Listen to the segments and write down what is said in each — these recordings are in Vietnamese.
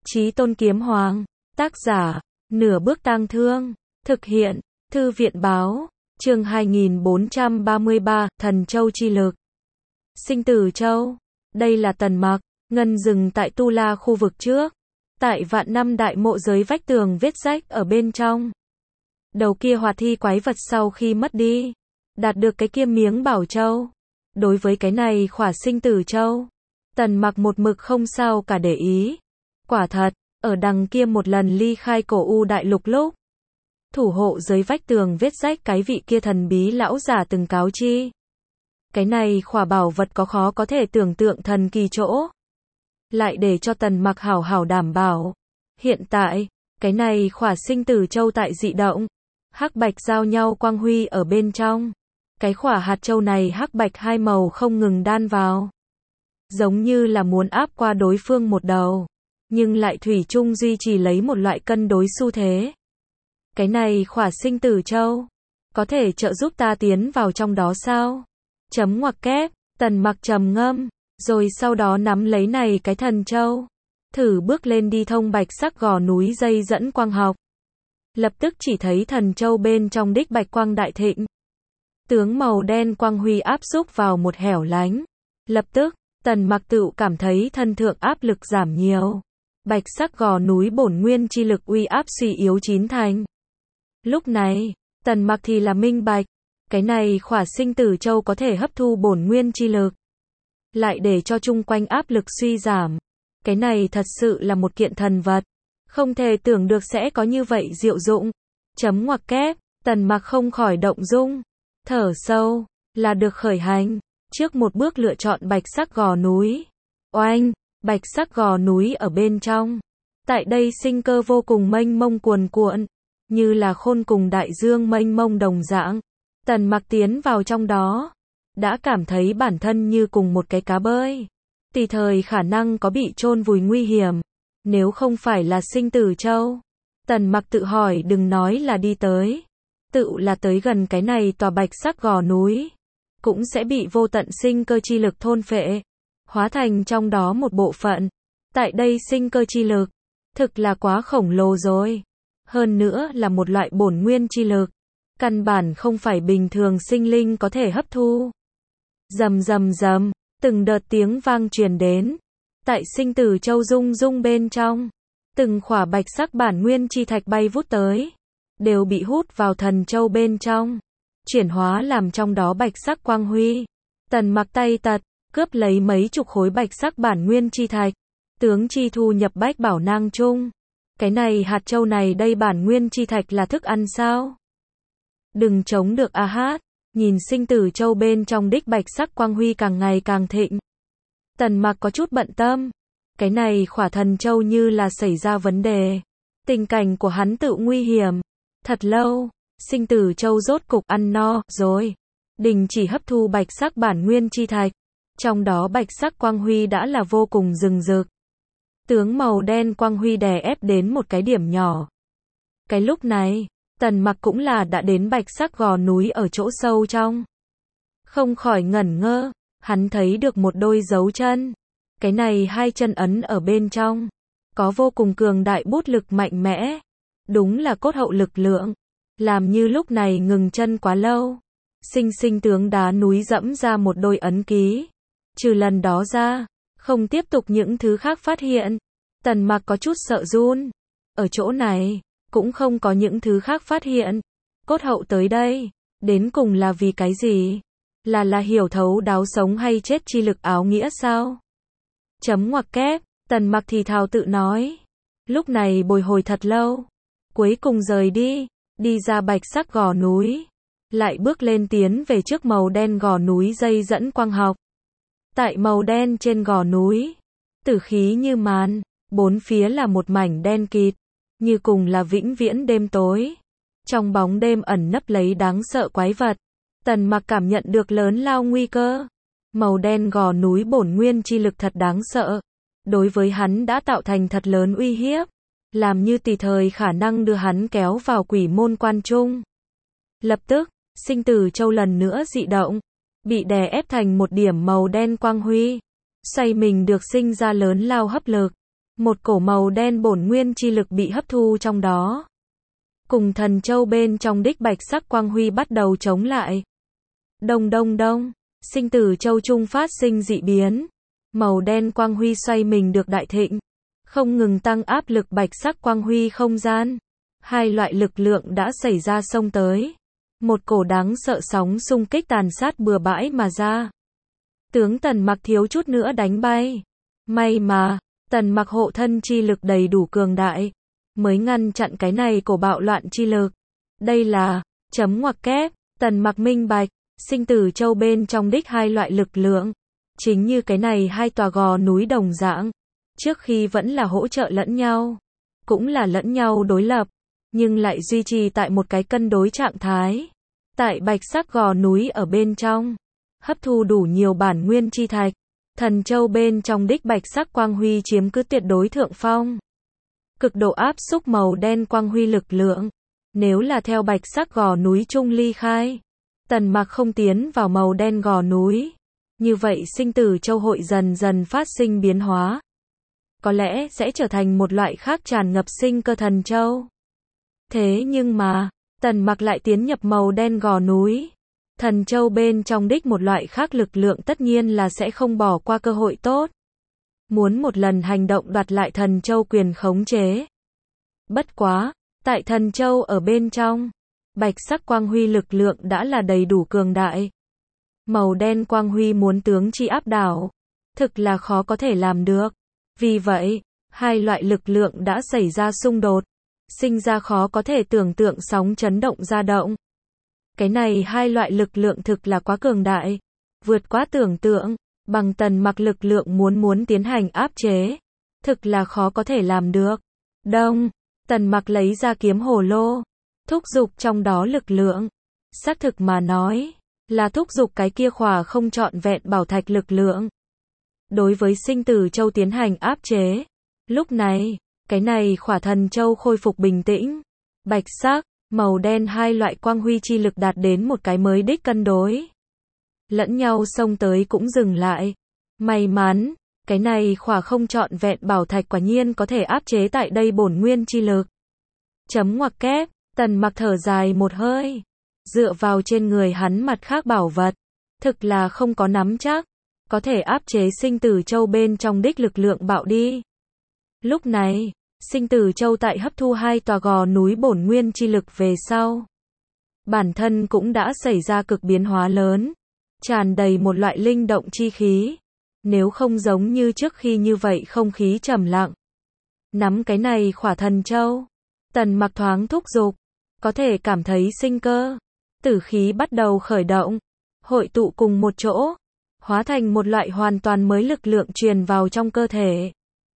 Chí Tôn Kiếm Hoàng, tác giả, Nửa Bước Tang Thương, thực hiện, Thư viện báo, chương 2433, Thần Châu Chi Lực. Sinh Tử Châu, đây là Tần Mặc, ngân dừng tại Tu La khu vực trước, tại vạn năm đại mộ giới vách tường vết rách ở bên trong. Đầu kia hoạt thi quái vật sau khi mất đi, đạt được cái kia miếng bảo châu. Đối với cái này khỏa Sinh Tử Châu, Tần Mặc một mực không sao cả để ý. Quả thật, ở đằng kia một lần ly khai cổ u đại lục lúc, thủ hộ dưới vách tường vết rách cái vị kia thần bí lão giả từng cáo chi. Cái này khỏa bảo vật có khó có thể tưởng tượng thần kỳ chỗ. Lại để cho Tần Mặc hảo hảo đảm bảo. Hiện tại, cái này khỏa Sinh Tử Châu tại dị động, hắc bạch giao nhau quang huy ở bên trong. Cái khỏa hạt châu này hắc bạch hai màu không ngừng đan vào, giống như là muốn áp qua đối phương một đầu, nhưng lại thủy chung duy trì lấy một loại cân đối xu thế. Cái này khỏa Sinh Tử Châu, có thể trợ giúp ta tiến vào trong đó sao? Chấm ngoặc kép, Tần Mặc trầm ngâm, rồi sau đó nắm lấy này cái thần châu, thử bước lên đi thông bạch sắc gò núi dây dẫn quang học. Lập tức chỉ thấy thần châu bên trong đích bạch quang đại thịnh. Tướng màu đen quang huy áp xúc vào một hẻo lánh. Lập tức, Tần Mặc tự cảm thấy thân thượng áp lực giảm nhiều. Bạch sắc gò núi bổn nguyên chi lực uy áp suy yếu chín thành. Lúc này, Tần Mặc thì là minh bạch, cái này khỏa Sinh Tử Châu có thể hấp thu bổn nguyên chi lực, lại để cho chung quanh áp lực suy giảm. Cái này thật sự là một kiện thần vật, không thể tưởng được sẽ có như vậy diệu dụng. Chấm ngoặc kép, Tần Mặc không khỏi động dung, thở sâu, là được khởi hành. Trước một bước lựa chọn bạch sắc gò núi. Oanh, bạch sắc gò núi ở bên trong. Tại đây sinh cơ vô cùng mênh mông cuồn cuộn, như là khôn cùng đại dương mênh mông đồng dạng. Tần Mặc tiến vào trong đó, đã cảm thấy bản thân như cùng một cái cá bơi, tùy thời khả năng có bị chôn vùi nguy hiểm. Nếu không phải là Sinh Tử Châu, Tần Mặc tự hỏi đừng nói là đi tới, tự là tới gần cái này tòa bạch sắc gò núi, cũng sẽ bị vô tận sinh cơ chi lực thôn phệ, hóa thành trong đó một bộ phận. Tại đây sinh cơ chi lực, thực là quá khổng lồ rồi. Hơn nữa là một loại bổn nguyên chi lực, căn bản không phải bình thường sinh linh có thể hấp thu. Rầm rầm rầm, từng đợt tiếng vang truyền đến. Tại Sinh Tử Châu rung rung bên trong, từng khỏa bạch sắc bản nguyên chi thạch bay vút tới, đều bị hút vào thần châu bên trong, chuyển hóa làm trong đó bạch sắc quang huy. Tần Mặc tay tật, cướp lấy mấy chục khối bạch sắc bản nguyên chi thạch, tướng chi thu nhập bách bảo nang chung. Cái này hạt châu này đây bản nguyên chi thạch là thức ăn sao? Đừng chống được a hát, nhìn Sinh Tử Châu bên trong đích bạch sắc quang huy càng ngày càng thịnh. Tần Mặc có chút bận tâm, cái này khỏa thần châu như là xảy ra vấn đề. Tình cảnh của hắn tự nguy hiểm. Thật lâu, Sinh Tử Châu rốt cục ăn no rồi, đình chỉ hấp thu bạch sắc bản nguyên chi thạch. Trong đó bạch sắc quang huy đã là vô cùng rừng rực. Tướng màu đen quang huy đè ép đến một cái điểm nhỏ. Cái lúc này, Tần Mặc cũng là đã đến bạch sắc gò núi ở chỗ sâu trong. Không khỏi ngẩn ngơ, hắn thấy được một đôi dấu chân. Cái này hai chân ấn ở bên trong, có vô cùng cường đại bút lực mạnh mẽ. Đúng là cốt hậu lực lượng. Làm như lúc này ngừng chân quá lâu, sinh sinh tướng đá núi dẫm ra một đôi ấn ký. Trừ lần đó ra, không tiếp tục những thứ khác phát hiện. Tần Mặc có chút sợ run. Ở chỗ này, cũng không có những thứ khác phát hiện. Cốt hậu tới đây, đến cùng là vì cái gì? Là hiểu thấu đáo sống hay chết chi lực áo nghĩa sao? Chấm ngoặc kép, Tần Mặc thì thào tự nói. Lúc này bồi hồi thật lâu, cuối cùng rời đi ra bạch sắc gò núi, lại bước lên tiến về trước màu đen gò núi dây dẫn quang học. Tại màu đen trên gò núi, tử khí như màn, bốn phía là một mảnh đen kịt, như cùng là vĩnh viễn đêm tối. Trong bóng đêm ẩn nấp lấy đáng sợ quái vật. Tần Mặc cảm nhận được lớn lao nguy cơ. Màu đen gò núi bổn nguyên chi lực thật đáng sợ. Đối với hắn đã tạo thành thật lớn uy hiếp, làm như tùy thời khả năng đưa hắn kéo vào quỷ môn quan trung. Lập tức, Sinh Tử Châu lần nữa dị động, bị đè ép thành một điểm màu đen quang huy, xoay mình được sinh ra lớn lao hấp lực. Một cổ màu đen bổn nguyên chi lực bị hấp thu trong đó. Cùng thần châu bên trong đích bạch sắc quang huy bắt đầu chống lại. Đông đông đông, sinh tử châu trung phát sinh dị biến. Màu đen quang huy xoay mình được đại thịnh, không ngừng tăng áp lực bạch sắc quang huy không gian. Hai loại lực lượng đã xảy ra xông tới. Một cổ đáng sợ sóng xung kích tàn sát bừa bãi mà ra. Tướng Tần Mặc thiếu chút nữa đánh bay. May mà, Tần Mặc hộ thân chi lực đầy đủ cường đại, mới ngăn chặn cái này cổ bạo loạn chi lực. Đây là, chấm ngoặc kép, Tần Mặc minh bạch, sinh tử châu bên trong đích hai loại lực lượng. Chính như cái này hai tòa gò núi đồng dạng. Trước khi vẫn là hỗ trợ lẫn nhau, cũng là lẫn nhau đối lập, nhưng lại duy trì tại một cái cân đối trạng thái. Tại bạch sắc gò núi ở bên trong, hấp thu đủ nhiều bản nguyên chi thạch. Thần châu bên trong đích bạch sắc quang huy chiếm cứ tuyệt đối thượng phong. Cực độ áp xúc màu đen quang huy lực lượng. Nếu là theo bạch sắc gò núi trung ly khai, Tần Mặc không tiến vào màu đen gò núi, như vậy sinh tử châu hội dần dần phát sinh biến hóa. Có lẽ sẽ trở thành một loại khác tràn ngập sinh cơ thần châu. Thế nhưng mà, Tần Mặc lại tiến nhập màu đen gò núi. Thần châu bên trong đích một loại khác lực lượng tất nhiên là sẽ không bỏ qua cơ hội tốt. Muốn một lần hành động đoạt lại thần châu quyền khống chế. Bất quá, tại thần châu ở bên trong, bạch sắc quang huy lực lượng đã là đầy đủ cường đại. Màu đen quang huy muốn tướng chi áp đảo, thực là khó có thể làm được. Vì vậy, hai loại lực lượng đã xảy ra xung đột, sinh ra khó có thể tưởng tượng sóng chấn động dao động. Cái này hai loại lực lượng thực là quá cường đại, vượt quá tưởng tượng, bằng Tần Mặc lực lượng muốn tiến hành áp chế, thực là khó có thể làm được. Đông, Tần Mặc lấy ra kiếm hồ lô, thúc giục trong đó lực lượng. Xác thực mà nói, là thúc giục cái kia khỏa không trọn vẹn bảo thạch lực lượng. Đối với sinh tử châu tiến hành áp chế. Lúc này, cái này khỏa thần châu khôi phục bình tĩnh. Bạch sắc, màu đen hai loại quang huy chi lực đạt đến một cái mới đích cân đối. Lẫn nhau xông tới cũng dừng lại. May mắn, cái này khỏa không trọn vẹn bảo thạch quả nhiên có thể áp chế tại đây bổn nguyên chi lực. Chấm ngoặc kép, Tần Mặc thở dài một hơi. Dựa vào trên người hắn mặt khác bảo vật, thực là không có nắm chắc, có thể áp chế sinh tử châu bên trong đích lực lượng bạo đi. Lúc này, sinh tử châu tại hấp thu hai tòa gò núi bổn nguyên chi lực về sau. Bản thân cũng đã xảy ra cực biến hóa lớn, tràn đầy một loại linh động chi khí. Nếu không giống như trước khi như vậy không khí trầm lặng. Nắm cái này khỏa thần châu, Tần Mặc thoáng thúc giục, có thể cảm thấy sinh cơ. Tử khí bắt đầu khởi động, hội tụ cùng một chỗ, hóa thành một loại hoàn toàn mới lực lượng truyền vào trong cơ thể.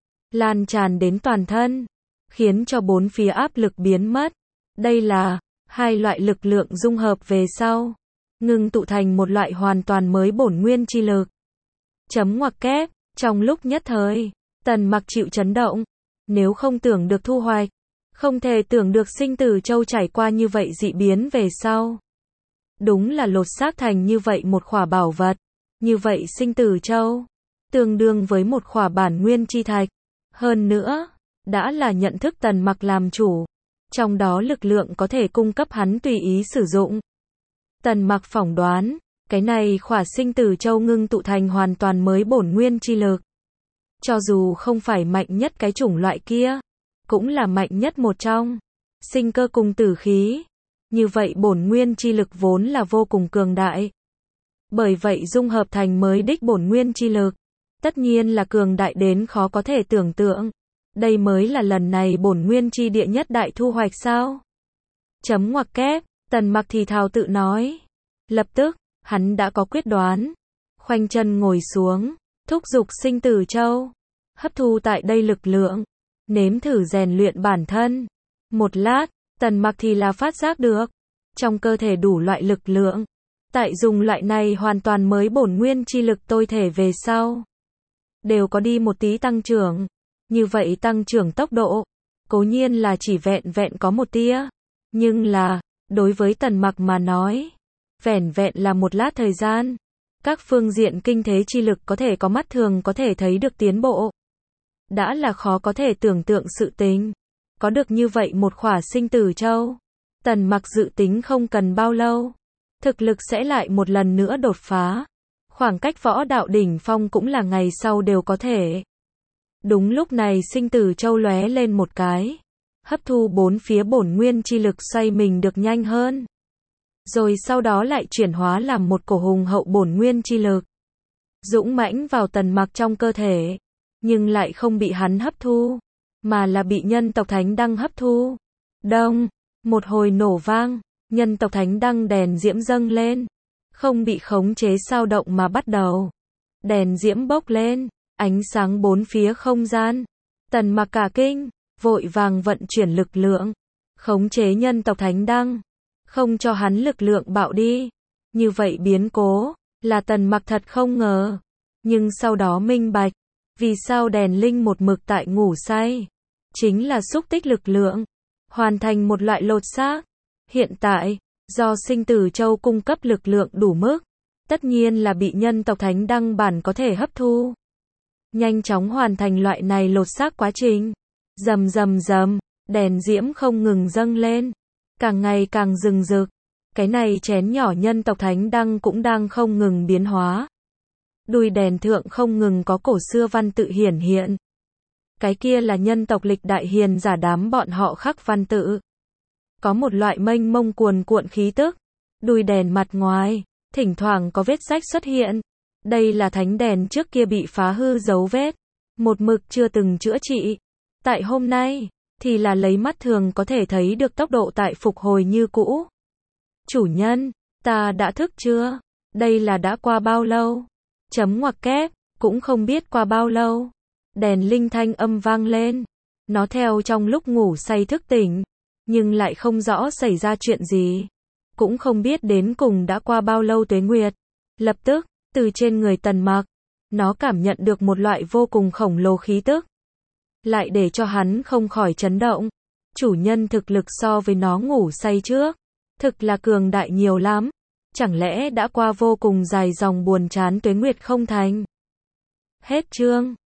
Lan tràn đến toàn thân, khiến cho bốn phía áp lực biến mất. Đây là hai loại lực lượng dung hợp về sau, ngưng tụ thành một loại hoàn toàn mới bổn nguyên chi lực. Chấm ngoặc kép, trong lúc nhất thời, Tần Mặc chịu chấn động. Nếu không tưởng được thu hoạch, không thể tưởng được sinh tử châu trải qua như vậy dị biến về sau. Đúng là lột xác thành như vậy một khỏa bảo vật. Như vậy sinh tử châu, tương đương với một khỏa bản nguyên chi thạch. Hơn nữa, đã là nhận thức Tần Mặc làm chủ. Trong đó lực lượng có thể cung cấp hắn tùy ý sử dụng. Tần Mặc phỏng đoán, cái này khỏa sinh tử châu ngưng tụ thành hoàn toàn mới bổn nguyên chi lực. Cho dù không phải mạnh nhất cái chủng loại kia, cũng là mạnh nhất một trong. Sinh cơ cùng tử khí. Như vậy bổn nguyên chi lực vốn là vô cùng cường đại. Bởi vậy dung hợp thành mới đích bổn nguyên chi lực, tất nhiên là cường đại đến khó có thể tưởng tượng. Đây mới là lần này bổn nguyên chi địa nhất đại thu hoạch sao? Chấm ngoặc kép, Tần Mặc thì thào tự nói. Lập tức, hắn đã có quyết đoán. Khoanh chân ngồi xuống, thúc giục sinh tử châu, hấp thu tại đây lực lượng, nếm thử rèn luyện bản thân. Một lát, Tần Mặc thì là phát giác được, trong cơ thể đủ loại lực lượng. Tại dùng loại này hoàn toàn mới bổn nguyên chi lực tôi thể về sau, đều có đi một tí tăng trưởng. Như vậy tăng trưởng tốc độ, cố nhiên là chỉ vẹn vẹn có một tia. Nhưng là, đối với Tần Mặc mà nói, vẹn vẹn là một lát thời gian. Các phương diện kinh thế chi lực có thể có mắt thường có thể thấy được tiến bộ. đã là khó có thể tưởng tượng sự tình. Có được như vậy một khỏa sinh tử châu, Tần Mặc dự tính không cần bao lâu, thực lực sẽ lại một lần nữa đột phá. Khoảng cách võ đạo đỉnh phong cũng là ngày sau đều có thể. Đúng lúc này sinh tử châu lóe lên một cái, hấp thu bốn phía bổn nguyên chi lực xoay mình được nhanh hơn. Rồi sau đó lại chuyển hóa làm một cổ hùng hậu bổn nguyên chi lực, dũng mãnh vào Tần Mặc trong cơ thể, nhưng lại không bị hắn hấp thu, mà là bị nhân tộc thánh đăng hấp thu. Đông, một hồi nổ vang, nhân tộc thánh đăng đèn diễm dâng lên, không bị khống chế sao động mà bắt đầu. Đèn diễm bốc lên, ánh sáng bốn phía không gian. Tần Mặc cả kinh, vội vàng vận chuyển lực lượng, khống chế nhân tộc thánh đăng, không cho hắn lực lượng bạo đi. Như vậy biến cố, là Tần Mặc thật không ngờ. Nhưng sau đó minh bạch, vì sao đèn linh một mực tại ngủ say. Chính là xúc tích lực lượng, hoàn thành một loại lột xác. Hiện tại, do sinh tử châu cung cấp lực lượng đủ mức, tất nhiên là bị nhân tộc thánh đăng bản có thể hấp thu. Nhanh chóng hoàn thành loại này lột xác quá trình. Rầm rầm rầm, đèn diễm không ngừng dâng lên, càng ngày càng rừng rực. Cái này chén nhỏ nhân tộc thánh đăng cũng đang không ngừng biến hóa. Đuôi đèn thượng không ngừng có cổ xưa văn tự hiển hiện. Cái kia là nhân tộc lịch đại hiền giả đám bọn họ khắc văn tự. Có một loại mênh mông cuồn cuộn khí tức. Đuôi đèn mặt ngoài, thỉnh thoảng có vết rách xuất hiện. Đây là thánh đèn trước kia bị phá hư dấu vết, một mực chưa từng chữa trị. Tại hôm nay, thì là lấy mắt thường có thể thấy được tốc độ tại phục hồi như cũ. Chủ nhân, ta đã thức chưa? Đây là đã qua bao lâu? Chấm ngoặc kép, cũng không biết qua bao lâu. Đèn linh thanh âm vang lên. Nó theo trong lúc ngủ say thức tỉnh, nhưng lại không rõ xảy ra chuyện gì. Cũng không biết đến cùng đã qua bao lâu tuế nguyệt. Lập tức, từ trên người Tần Mặc, nó cảm nhận được một loại vô cùng khổng lồ khí tức. Lại để cho hắn không khỏi chấn động. Chủ nhân thực lực so với nó ngủ say trước, thực là cường đại nhiều lắm. Chẳng lẽ đã qua vô cùng dài dòng buồn chán tuế nguyệt không thành? Hết chương.